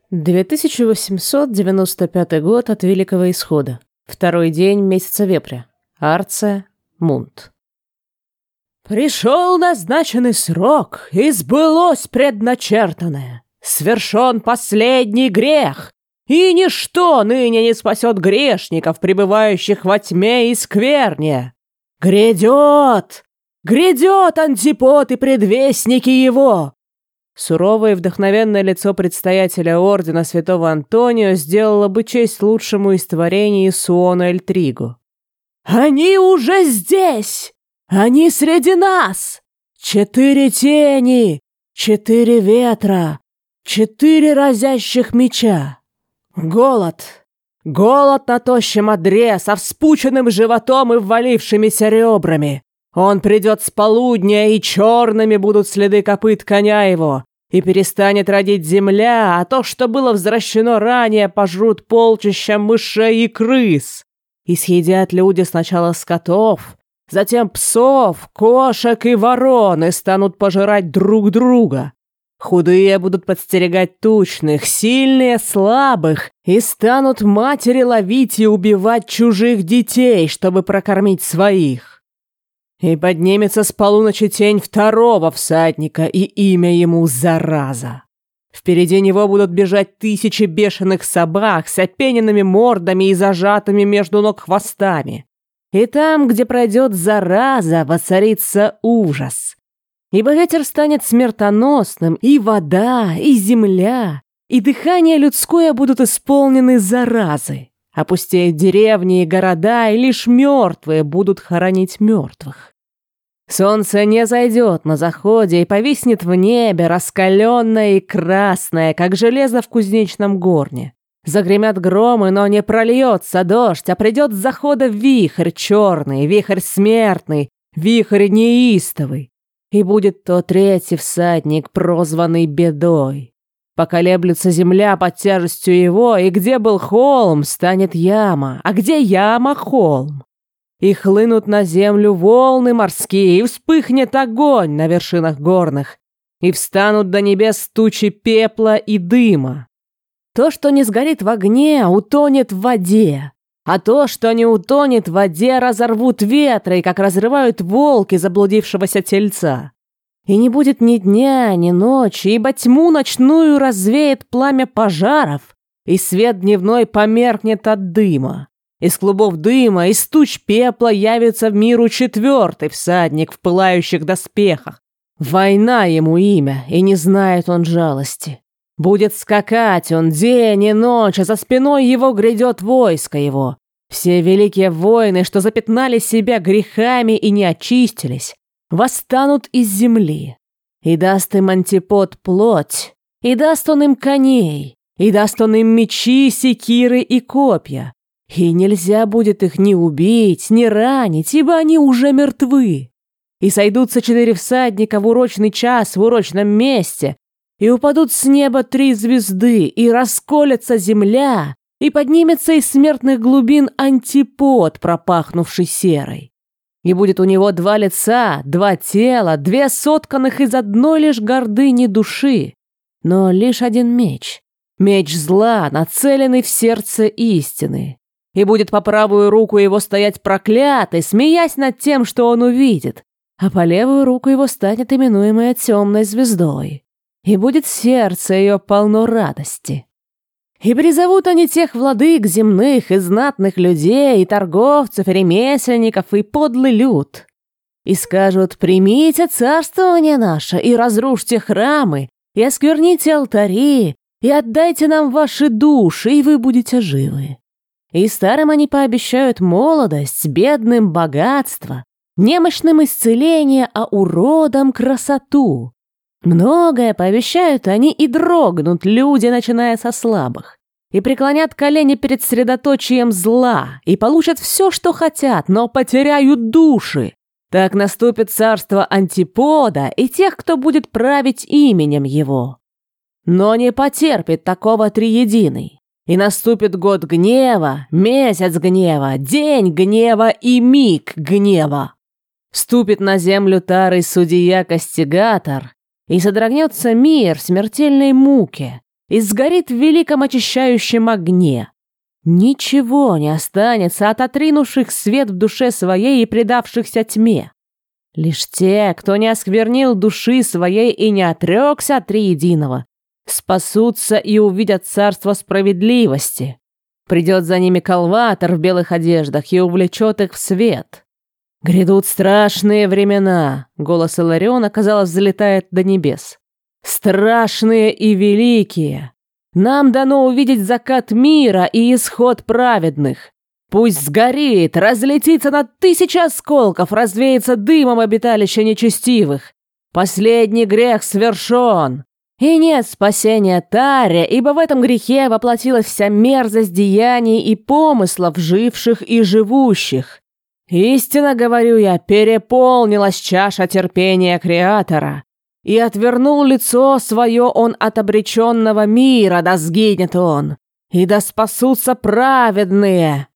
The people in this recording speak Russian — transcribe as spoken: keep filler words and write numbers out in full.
две тысячи восемьсот девяносто пятый год от Великого Исхода. Второй день месяца Вепря. Арция, Мунт. «Пришел назначенный срок, и сбылось предначертанное. Свершен последний грех, и ничто ныне не спасет грешников, пребывающих во тьме и скверне. Грядет, грядет антипод и предвестники его». Суровое и вдохновенное лицо предстоятеля ордена святого Антонио сделало бы честь лучшему из творений Суона Эль Триго. «Они уже здесь! Они среди нас! Четыре тени, четыре ветра, четыре разящих меча. Голод, голод на тощем одре, со вспученным животом и ввалившимися ребрами. Он придет с полудня, и черными будут следы копыт коня его, и перестанет родить земля, а то, что было возвращено ранее, пожрут полчища мышей и крыс. И съедят люди сначала скотов, затем псов, кошек и ворон, и станут пожирать друг друга. Худые будут подстерегать тучных, сильные слабых, и станут матери ловить и убивать чужих детей, чтобы прокормить своих. И поднимется с полуночи тень второго всадника, и имя ему Зараза. Впереди него будут бежать тысячи бешеных собак с опененными мордами и зажатыми между ног хвостами. И там, где пройдет Зараза, воцарится ужас. Ибо ветер станет смертоносным, и вода, и земля, и дыхание людское будут исполнены заразы. Опустеют деревни и города, и лишь мертвые будут хоронить мертвых. Солнце не зайдет на заходе и повиснет в небе, раскаленное и красное, как железо в кузнечном горне. Загремят громы, но не прольется дождь, а придет с захода вихрь черный, вихрь смертный, вихрь неистовый. И будет то третий всадник, прозванный Бедой. Поколеблется земля под тяжестью его, и где был холм, станет яма, а где яма — холм. И хлынут на землю волны морские, и вспыхнет огонь на вершинах горных, и встанут до небес тучи пепла и дыма. То, что не сгорит в огне, утонет в воде, а то, что не утонет в воде, разорвут ветры, как разрывают волки заблудившегося тельца. И не будет ни дня, ни ночи, ибо тьму ночную развеет пламя пожаров, и свет дневной померкнет от дыма. Из клубов дыма, из туч пепла явится в миру четвертый всадник в пылающих доспехах. Война ему имя, и не знает он жалости. Будет скакать он день и ночь, а за спиной его грядет войско его. Все великие воины, что запятнали себя грехами и не очистились, восстанут из земли. И даст им антипод плоть, и даст он им коней, и даст он им мечи, секиры и копья. И нельзя будет их ни убить, ни ранить, ибо они уже мертвы. И сойдутся четыре всадника в урочный час в урочном месте, и упадут с неба три звезды, и расколется земля, и поднимется из смертных глубин антипод, пропахнувший серой. И будет у него два лица, два тела, две сотканных из одной лишь гордыни души, но лишь один меч. Меч зла, нацеленный в сердце истины. И будет по правую руку его стоять проклятый, смеясь над тем, что он увидит, а по левую руку его станет именуемая темной звездой. И будет сердце ее полно радости. И призовут они тех владык земных и знатных людей, и торговцев, и ремесленников, и подлый люд. И скажут: примите царствование наше, и разрушьте храмы, и оскверните алтари, и отдайте нам ваши души, и вы будете живы. И старым они пообещают молодость, бедным богатство, немощным исцеление, а уродам красоту. Многое пообещают они, и дрогнут люди, начиная со слабых, и преклонят колени перед средоточием зла, и получат все, что хотят, но потеряют души. Так наступит царство антипода и тех, кто будет править именем его. Но не потерпит такого триединый. И наступит год гнева, месяц гнева, день гнева и миг гнева. Ступит на землю тарый судья-кастигатор, и содрогнется мир в смертельной муке, и сгорит в великом очищающем огне. Ничего не останется от отринувших свет в душе своей и предавшихся тьме. Лишь те, кто не осквернил души своей и не отрекся от Триединого, спасутся и увидят царство справедливости. Придет за ними Калватор в белых одеждах и увлечет их в свет. Грядут страшные времена. Голос Илариона, казалось, взлетает до небес. Страшные и великие. Нам дано увидеть закат мира и исход праведных. Пусть сгорит, разлетится на тысячи осколков, развеется дымом обиталище нечестивых. Последний грех свершен. И нет спасения Таре, ибо в этом грехе воплотилась вся мерзость деяний и помыслов, живших и живущих. Истинно говорю я, переполнилась чаша терпения Креатора, и отвернул лицо свое он от обреченного мира, да сгинет он, и да спасутся праведные.